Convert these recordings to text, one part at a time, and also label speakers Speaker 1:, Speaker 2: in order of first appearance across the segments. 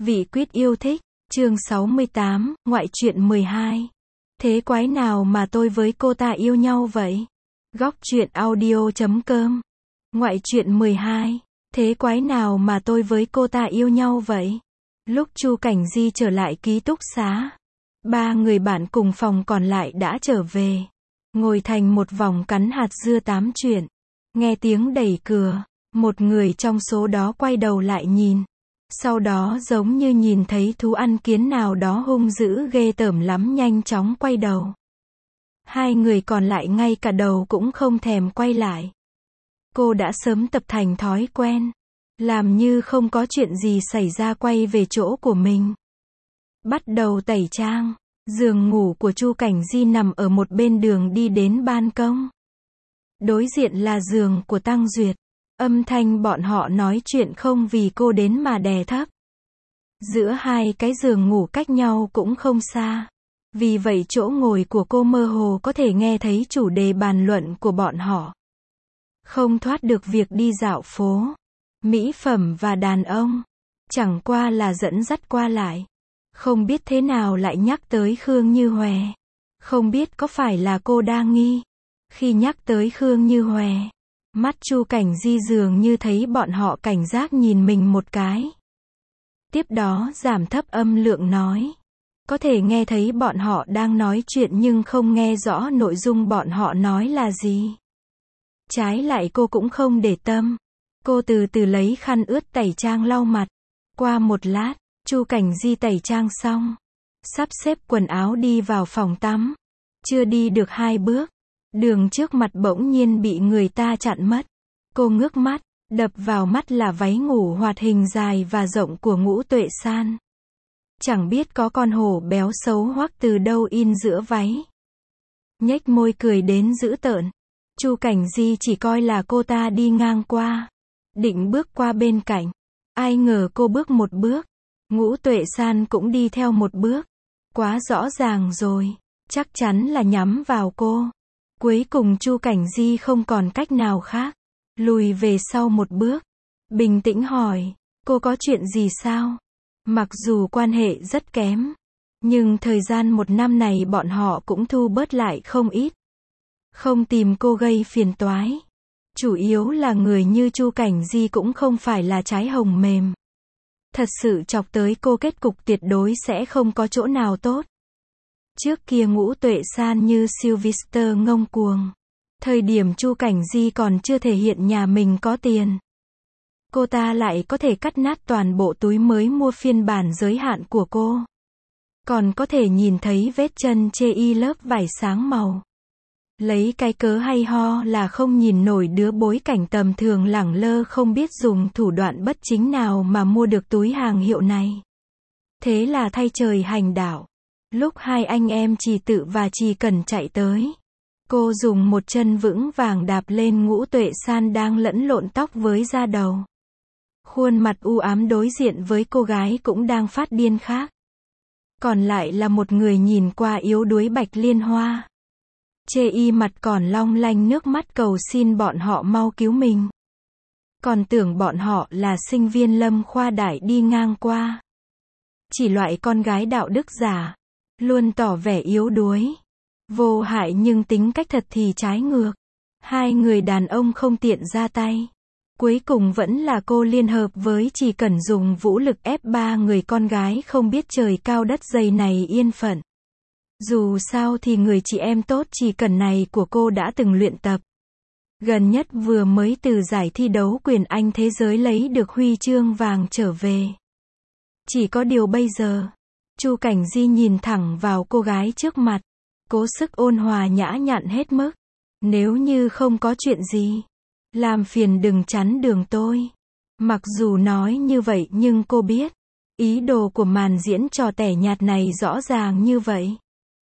Speaker 1: Vị quýt yêu thích, chương 68, ngoại truyện 12. Thế quái nào mà tôi với cô ta yêu nhau vậy? Góc truyện audio.com. Ngoại truyện 12. Thế quái nào mà tôi với cô ta yêu nhau vậy? Lúc Chu Cảnh Di trở lại ký túc xá, ba người bạn cùng phòng còn lại đã trở về. Ngồi thành một vòng cắn hạt dưa tám chuyện. Nghe tiếng đẩy cửa, một người trong số đó quay đầu lại nhìn. Sau đó giống như nhìn thấy thú ăn kiến nào đó hung dữ ghê tởm lắm nhanh chóng quay đầu. Hai người còn lại ngay cả đầu cũng không thèm quay lại. Cô đã sớm tập thành thói quen, làm như không có chuyện gì xảy ra quay về chỗ của mình. Bắt đầu tẩy trang, giường ngủ của Chu Cảnh Di nằm ở một bên đường đi đến ban công. Đối diện là giường của Tăng Duyệt. Âm thanh bọn họ nói chuyện không vì cô đến mà đè thấp. Giữa hai cái giường ngủ cách nhau cũng không xa. Vì vậy chỗ ngồi của cô mơ hồ có thể nghe thấy chủ đề bàn luận của bọn họ. Không thoát được việc đi dạo phố, mỹ phẩm và đàn ông. Chẳng qua là dẫn dắt qua lại. Không biết thế nào lại nhắc tới Khương Như Hòe. Không biết có phải là cô đa nghi. Khi nhắc tới Khương Như Hòe, mắt Chu Cảnh Di dường như thấy bọn họ cảnh giác nhìn mình một cái. Tiếp đó giảm thấp âm lượng nói. Có thể nghe thấy bọn họ đang nói chuyện nhưng không nghe rõ nội dung bọn họ nói là gì. Trái lại cô cũng không để tâm. Cô từ từ lấy khăn ướt tẩy trang lau mặt. Qua một lát, Chu Cảnh Di tẩy trang xong, sắp xếp quần áo đi vào phòng tắm. Chưa đi được 2 bước, đường trước mặt bỗng nhiên bị người ta chặn mất. Cô ngước mắt, đập vào mắt là váy ngủ hoạt hình dài và rộng của Ngũ Tuệ San. Chẳng biết có con hổ béo xấu hoắc từ đâu in giữa váy. Nhếch môi cười đến dữ tợn. Chu Cảnh Di chỉ coi là cô ta đi ngang qua, định bước qua bên cạnh. Ai ngờ cô bước một bước, Ngũ Tuệ San cũng đi theo một bước. Quá rõ ràng rồi, chắc chắn là nhắm vào cô. Cuối cùng Chu Cảnh Di không còn cách nào khác, lùi về sau một bước, bình tĩnh hỏi, cô có chuyện gì sao? Mặc dù quan hệ rất kém, nhưng thời gian 1 năm này bọn họ cũng thu bớt lại không ít. Không tìm cô gây phiền toái. Chủ yếu là người như Chu Cảnh Di cũng không phải là trái hồng mềm. Thật sự chọc tới cô kết cục tuyệt đối sẽ không có chỗ nào tốt. Trước kia Ngũ Tuệ San như Sylvester ngông cuồng. Thời điểm Chu Cảnh Di còn chưa thể hiện nhà mình có tiền. Cô ta lại có thể cắt nát toàn bộ túi mới mua phiên bản giới hạn của cô. Còn có thể nhìn thấy vết chân chê y lớp vải sáng màu. Lấy cái cớ hay ho là không nhìn nổi đứa bối cảnh tầm thường lẳng lơ không biết dùng thủ đoạn bất chính nào mà mua được túi hàng hiệu này. Thế là thay trời hành đạo. Lúc hai anh em Trì Tự và Trì Cẩn chạy tới, cô dùng một chân vững vàng đạp lên Ngũ Tuệ San đang lẫn lộn tóc với da đầu. Khuôn mặt u ám đối diện với cô gái cũng đang phát điên khác. Còn lại là một người nhìn qua yếu đuối Bạch Liên Hoa. Chê y mặt còn long lanh nước mắt cầu xin bọn họ mau cứu mình. Còn tưởng bọn họ là sinh viên Lâm Khoa Đại đi ngang qua. Chỉ loại con gái đạo đức giả, luôn tỏ vẻ yếu đuối, vô hại nhưng tính cách thật thì trái ngược. Hai người đàn ông không tiện ra tay. Cuối cùng vẫn là cô liên hợp với Trì Cẩn dùng vũ lực ép 3 người con gái không biết trời cao đất dày này yên phận. Dù sao thì người chị em tốt Trì Cẩn này của cô đã từng luyện tập. Gần nhất vừa mới từ giải thi đấu quyền Anh thế giới lấy được huy chương vàng trở về. Chỉ có điều bây giờ, Chu Cảnh Di nhìn thẳng vào cô gái trước mặt, cố sức ôn hòa nhã nhặn hết mức. Nếu như không có chuyện gì, làm phiền đừng chắn đường tôi. Mặc dù nói như vậy nhưng cô biết, ý đồ của màn diễn trò tẻ nhạt này rõ ràng như vậy.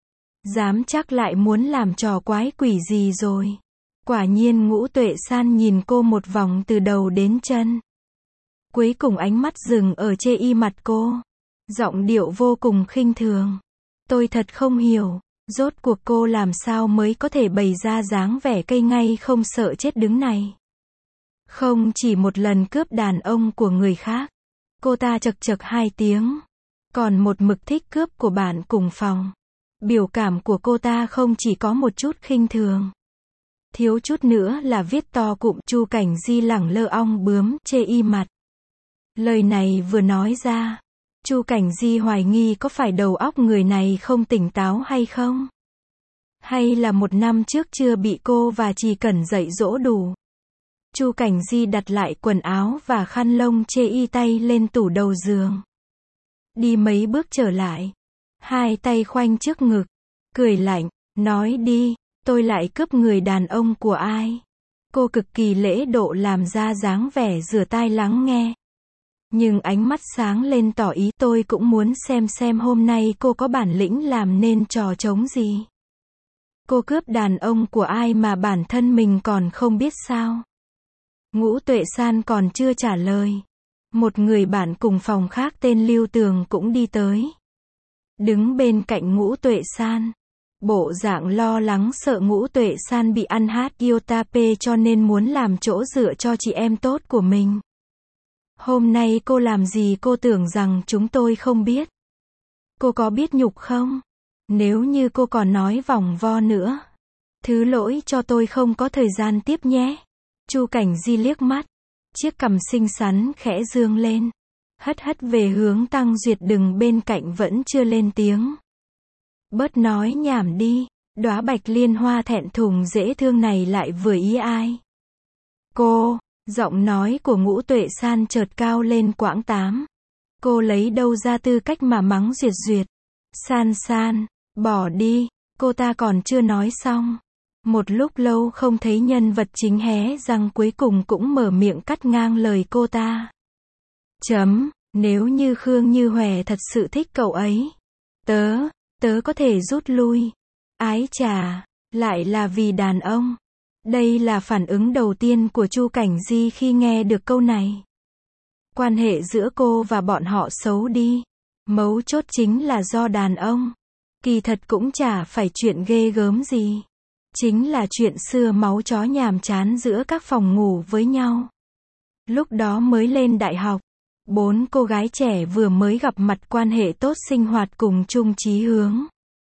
Speaker 1: Dám chắc lại muốn làm trò quái quỷ gì rồi. Quả nhiên Ngũ Tuệ San nhìn cô một vòng từ đầu đến chân. Cuối cùng ánh mắt dừng ở chê y mặt cô. Giọng điệu vô cùng khinh thường. Tôi thật không hiểu, rốt cuộc cô làm sao mới có thể bày ra dáng vẻ cây ngay không sợ chết đứng này. Không chỉ một lần cướp đàn ông của người khác, Cô ta chậc chậc 2 tiếng. Còn một mực thích cướp của bạn cùng phòng. Biểu cảm của cô ta không chỉ có một chút khinh thường. Thiếu chút nữa là viết to cụm Chu Cảnh Di lẳng lơ ong bướm, chê y mặt. Lời này vừa nói ra, Chu Cảnh Di hoài nghi có phải đầu óc người này không tỉnh táo hay không? Hay là một năm trước chưa bị cô và Trì Cẩn dạy dỗ đủ? Chu Cảnh Di đặt lại quần áo và khăn lông chê y tay lên tủ đầu giường. Đi mấy bước trở lại. 2 tay khoanh trước ngực. Cười lạnh, nói đi, tôi lại cướp người đàn ông của ai? Cô cực kỳ lễ độ làm ra dáng vẻ rửa tai lắng nghe. Nhưng ánh mắt sáng lên tỏ ý tôi cũng muốn xem hôm nay cô có bản lĩnh làm nên trò trống gì. Cô cướp đàn ông của ai mà bản thân mình còn không biết sao? Ngũ Tuệ San còn chưa trả lời. Một người bạn cùng phòng khác tên Lưu Tường cũng đi tới. Đứng bên cạnh Ngũ Tuệ San. Bộ dạng lo lắng sợ Ngũ Tuệ San bị ăn hát Yotape cho nên muốn làm chỗ dựa cho chị em tốt của mình. Hôm nay cô làm gì cô tưởng rằng chúng tôi không biết? Cô có biết nhục không? Nếu như cô còn nói vòng vo nữa, thứ lỗi cho tôi không có thời gian tiếp nhé. Chu Cảnh Di liếc mắt, chiếc cằm xinh xắn khẽ dương lên, hất hất về hướng Tăng Duyệt đứng bên cạnh vẫn chưa lên tiếng. Bớt nói nhảm đi, đóa bạch liên hoa thẹn thùng dễ thương này lại vừa ý ai? Cô, giọng nói của Ngũ Tuệ San chợt cao lên quãng 8. Cô lấy đâu ra tư cách mà mắng Duyệt Duyệt? San San, bỏ đi, cô ta còn chưa nói xong. Một lúc lâu không thấy nhân vật chính hé răng cuối cùng cũng mở miệng cắt ngang lời cô ta. Nếu như Khương Như Hòe thật sự thích cậu ấy, tớ có thể rút lui. Ái chà, lại là vì đàn ông. Đây là phản ứng đầu tiên của Chu Cảnh Di khi nghe được câu này. Quan hệ giữa cô và bọn họ xấu đi. Mấu chốt chính là do đàn ông. Kỳ thật cũng chả phải chuyện ghê gớm gì. Chính là chuyện xưa máu chó nhàm chán giữa các phòng ngủ với nhau. Lúc đó mới lên đại học, 4 cô gái trẻ vừa mới gặp mặt quan hệ tốt sinh hoạt cùng chung chí hướng.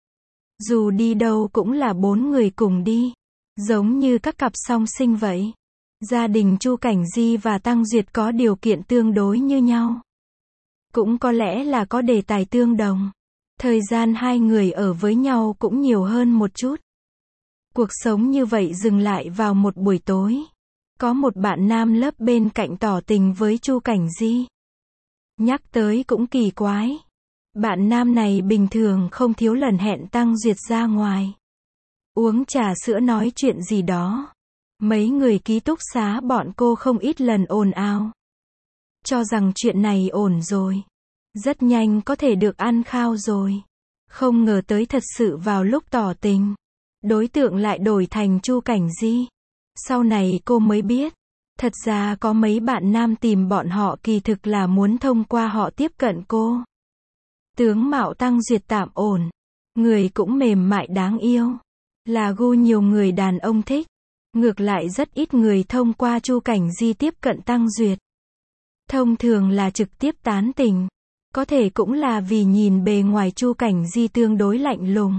Speaker 1: Dù đi đâu cũng là 4 người cùng đi. Giống như các cặp song sinh vậy. Gia đình Chu Cảnh Di và Tăng Duyệt có điều kiện tương đối như nhau. Cũng có lẽ là có đề tài tương đồng. Thời gian hai người ở với nhau cũng nhiều hơn một chút. Cuộc sống như vậy dừng lại vào một buổi tối. Có một bạn nam lớp bên cạnh tỏ tình với Chu Cảnh Di. Nhắc tới cũng kỳ quái. Bạn nam này bình thường không thiếu lần hẹn Tăng Duyệt ra ngoài. Uống trà sữa nói chuyện gì đó. Mấy người ký túc xá bọn cô không ít lần ồn ào. Cho rằng chuyện này ổn rồi. Rất nhanh có thể được ăn khao rồi. Không ngờ tới thật sự vào lúc tỏ tình. Đối tượng lại đổi thành Chu Cảnh Di. Sau này cô mới biết. Thật ra có mấy bạn nam tìm bọn họ kỳ thực là muốn thông qua họ tiếp cận cô. Tướng mạo Tăng Duyệt tạm ổn. Người cũng mềm mại đáng yêu. Là gu nhiều người đàn ông thích. Ngược lại rất ít người thông qua Chu Cảnh Di tiếp cận Tăng Duyệt. Thông thường là trực tiếp tán tình. Có thể cũng là vì nhìn bề ngoài Chu Cảnh Di tương đối lạnh lùng.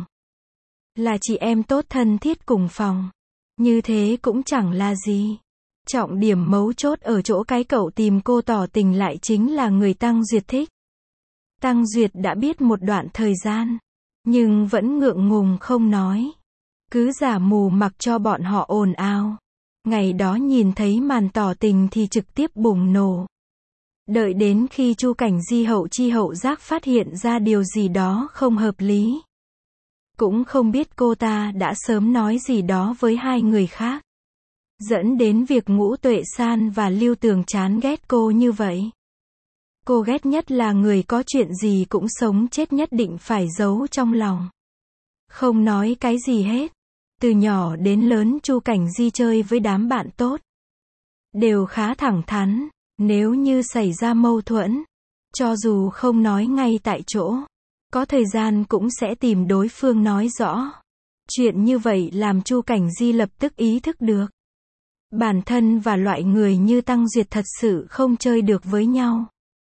Speaker 1: Là chị em tốt thân thiết cùng phòng. Như thế cũng chẳng là gì. Trọng điểm mấu chốt ở chỗ cái cậu tìm cô tỏ tình lại chính là người Tăng Duyệt thích. Tăng Duyệt đã biết một đoạn thời gian. Nhưng vẫn ngượng ngùng không nói. Cứ giả mù mặc cho bọn họ ồn ào. Ngày đó nhìn thấy màn tỏ tình thì trực tiếp bùng nổ. Đợi đến khi Chu Cảnh Di hậu chi hậu giác phát hiện ra điều gì đó không hợp lý. Cũng không biết cô ta đã sớm nói gì đó với hai người khác. Dẫn đến việc Ngũ Tuệ San và Lưu Tường chán ghét cô như vậy. Cô ghét nhất là người có chuyện gì cũng sống chết nhất định phải giấu trong lòng. Không nói cái gì hết. Từ nhỏ đến lớn Chu Cảnh Di chơi với đám bạn tốt. Đều khá thẳng thắn. Nếu như xảy ra mâu thuẫn, cho dù không nói ngay tại chỗ, có thời gian cũng sẽ tìm đối phương nói rõ. Chuyện như vậy làm Chu Cảnh Di lập tức ý thức được. Bản thân và loại người như Tăng Duyệt thật sự không chơi được với nhau.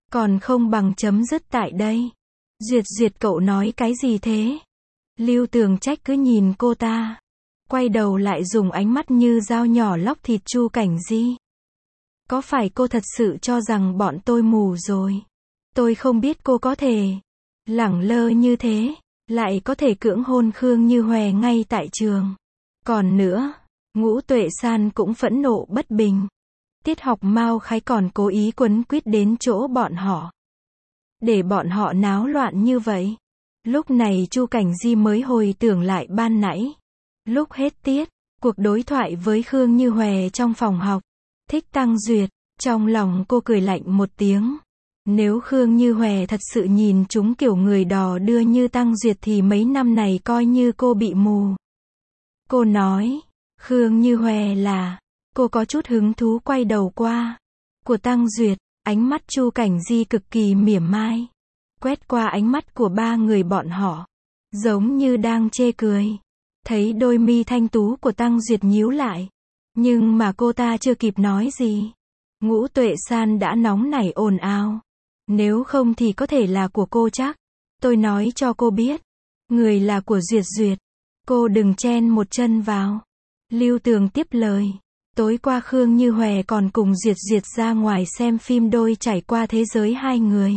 Speaker 1: Còn không bằng chấm dứt tại đây. Duyệt Duyệt cậu nói cái gì thế? Lưu Tường trách cứ nhìn cô ta. Quay đầu lại dùng ánh mắt như dao nhỏ lóc thịt Chu Cảnh Di. Có phải cô thật sự cho rằng bọn tôi mù rồi? Tôi không biết cô có thể lẳng lơ như thế, lại có thể cưỡng hôn Khương Như Hòe ngay tại trường. Còn nữa, Ngũ Tuệ San cũng phẫn nộ bất bình. Tiết học Mao Khái còn cố ý quấn quýt đến chỗ bọn họ, để bọn họ náo loạn như vậy. Lúc này Chu Cảnh Di mới hồi tưởng lại ban nãy. Lúc hết tiết, cuộc đối thoại với Khương Như Hòe trong phòng học. Thích Tăng Duyệt, trong lòng cô cười lạnh một tiếng. Nếu Khương Như Hòe thật sự nhìn chúng kiểu người đò đưa như Tăng Duyệt thì mấy năm này coi như cô bị mù. Cô nói, Khương Như Hòe là, cô có chút hứng thú quay đầu qua. Của Tăng Duyệt, ánh mắt Chu Cảnh Di cực kỳ mỉa mai. Quét qua ánh mắt của ba người bọn họ, giống như đang chê cười. Thấy đôi mi thanh tú của Tăng Duyệt nhíu lại. Nhưng mà cô ta chưa kịp nói gì. Ngũ Tuệ San đã nóng nảy ồn ào. Nếu không thì có thể là của cô chắc. Tôi nói cho cô biết. Người là của Duyệt Duyệt. Cô đừng chen một chân vào. Lưu Tường tiếp lời. Tối qua Khương Như Hòe còn cùng Duyệt Duyệt ra ngoài xem phim đôi trải qua thế giới hai người.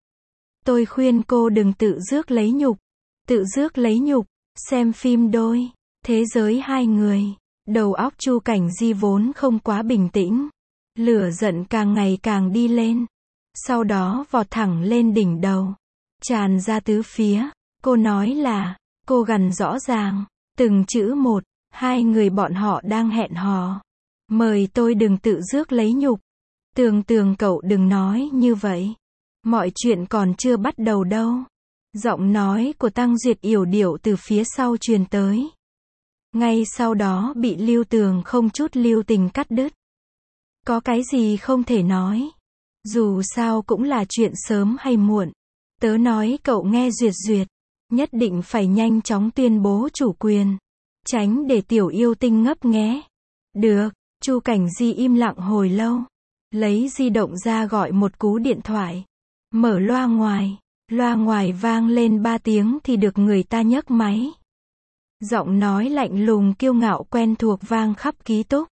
Speaker 1: Tôi khuyên cô đừng tự rước lấy nhục. Tự rước lấy nhục. Xem phim đôi, thế giới hai người. Đầu óc Chu Cảnh Di vốn không quá bình tĩnh. Lửa giận càng ngày càng đi lên. Sau đó vọt thẳng lên đỉnh đầu. Tràn ra tứ phía. Cô nói là, cô gằn rõ ràng, từng chữ một, hai người bọn họ đang hẹn hò. Mời tôi đừng tự rước lấy nhục. Tường cậu đừng nói như vậy. Mọi chuyện còn chưa bắt đầu đâu. Giọng nói của Tăng Duyệt yểu điệu từ phía sau truyền tới. Ngay sau đó bị Lưu Tường không chút lưu tình cắt đứt. Có cái gì không thể nói. Dù sao cũng là chuyện sớm hay muộn. Tớ nói cậu nghe Duyệt Duyệt. Nhất định phải nhanh chóng tuyên bố chủ quyền. Tránh để tiểu yêu tinh ngấp nghé. Được, Chu Cảnh Di im lặng hồi lâu. Lấy di động ra gọi một cú điện thoại. Mở loa ngoài. Loa ngoài vang lên 3 tiếng thì được người ta nhấc máy. Giọng nói lạnh lùng kiêu ngạo quen thuộc vang khắp ký túc.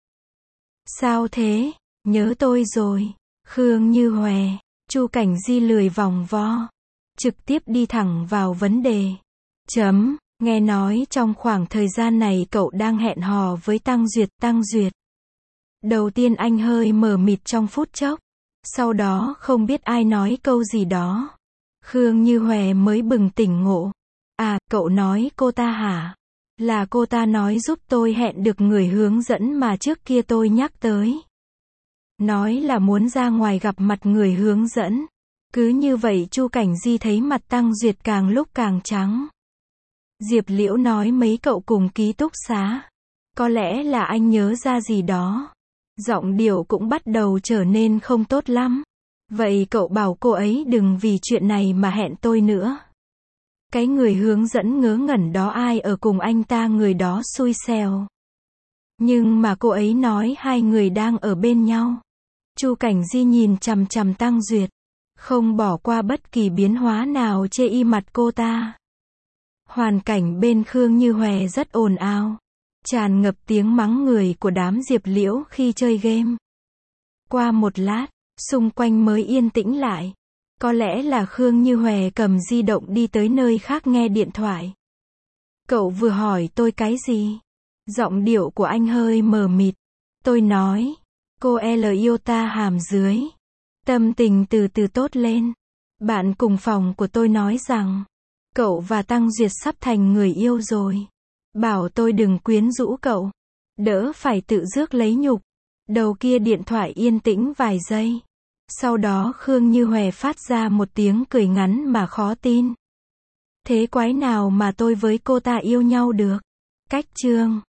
Speaker 1: Sao thế? Nhớ tôi rồi. Khương Như Hòe. Chu Cảnh Di lười vòng vo. Trực tiếp đi thẳng vào vấn đề. Nghe nói trong khoảng thời gian này cậu đang hẹn hò với Tăng Duyệt. Đầu tiên anh hơi mờ mịt trong phút chốc. Sau đó không biết ai nói câu gì đó. Khương Như Hòe mới bừng tỉnh ngộ. À, cậu nói cô ta hả? Là cô ta nói giúp tôi hẹn được người hướng dẫn mà trước kia tôi nhắc tới. Nói là muốn ra ngoài gặp mặt người hướng dẫn. Cứ như vậy Chu Cảnh Di thấy mặt Tăng Duyệt càng lúc càng trắng. Diệp Liễu nói mấy cậu cùng ký túc xá. Có lẽ là anh nhớ ra gì đó. Giọng điệu cũng bắt đầu trở nên không tốt lắm. Vậy cậu bảo cô ấy đừng vì chuyện này mà hẹn tôi nữa. Cái người hướng dẫn ngớ ngẩn đó ai ở cùng anh ta người đó xui xẻo. Nhưng mà cô ấy nói hai người đang ở bên nhau. Chu Cảnh Di nhìn chằm chằm Tăng Duyệt. Không bỏ qua bất kỳ biến hóa nào chê y mặt cô ta. Hoàn cảnh bên Khương Như Hòe rất ồn ào. Tràn ngập tiếng mắng người của đám Diệp Liễu khi chơi game. Qua một lát, xung quanh mới yên tĩnh lại. Có lẽ là Khương Như Hòe cầm di động đi tới nơi khác nghe điện thoại. Cậu vừa hỏi tôi cái gì? Giọng điệu của anh hơi mờ mịt. Tôi nói, cô L yêu ta hàm dưới. Tâm tình từ từ tốt lên. Bạn cùng phòng của tôi nói rằng, cậu và Tăng Duyệt sắp thành người yêu rồi. Bảo tôi đừng quyến rũ cậu. Đỡ phải tự rước lấy nhục. Đầu kia điện thoại yên tĩnh vài giây. Sau đó Khương Như Hòe phát ra một tiếng cười ngắn mà khó tin. Thế quái nào mà tôi với cô ta yêu nhau được? Cách chương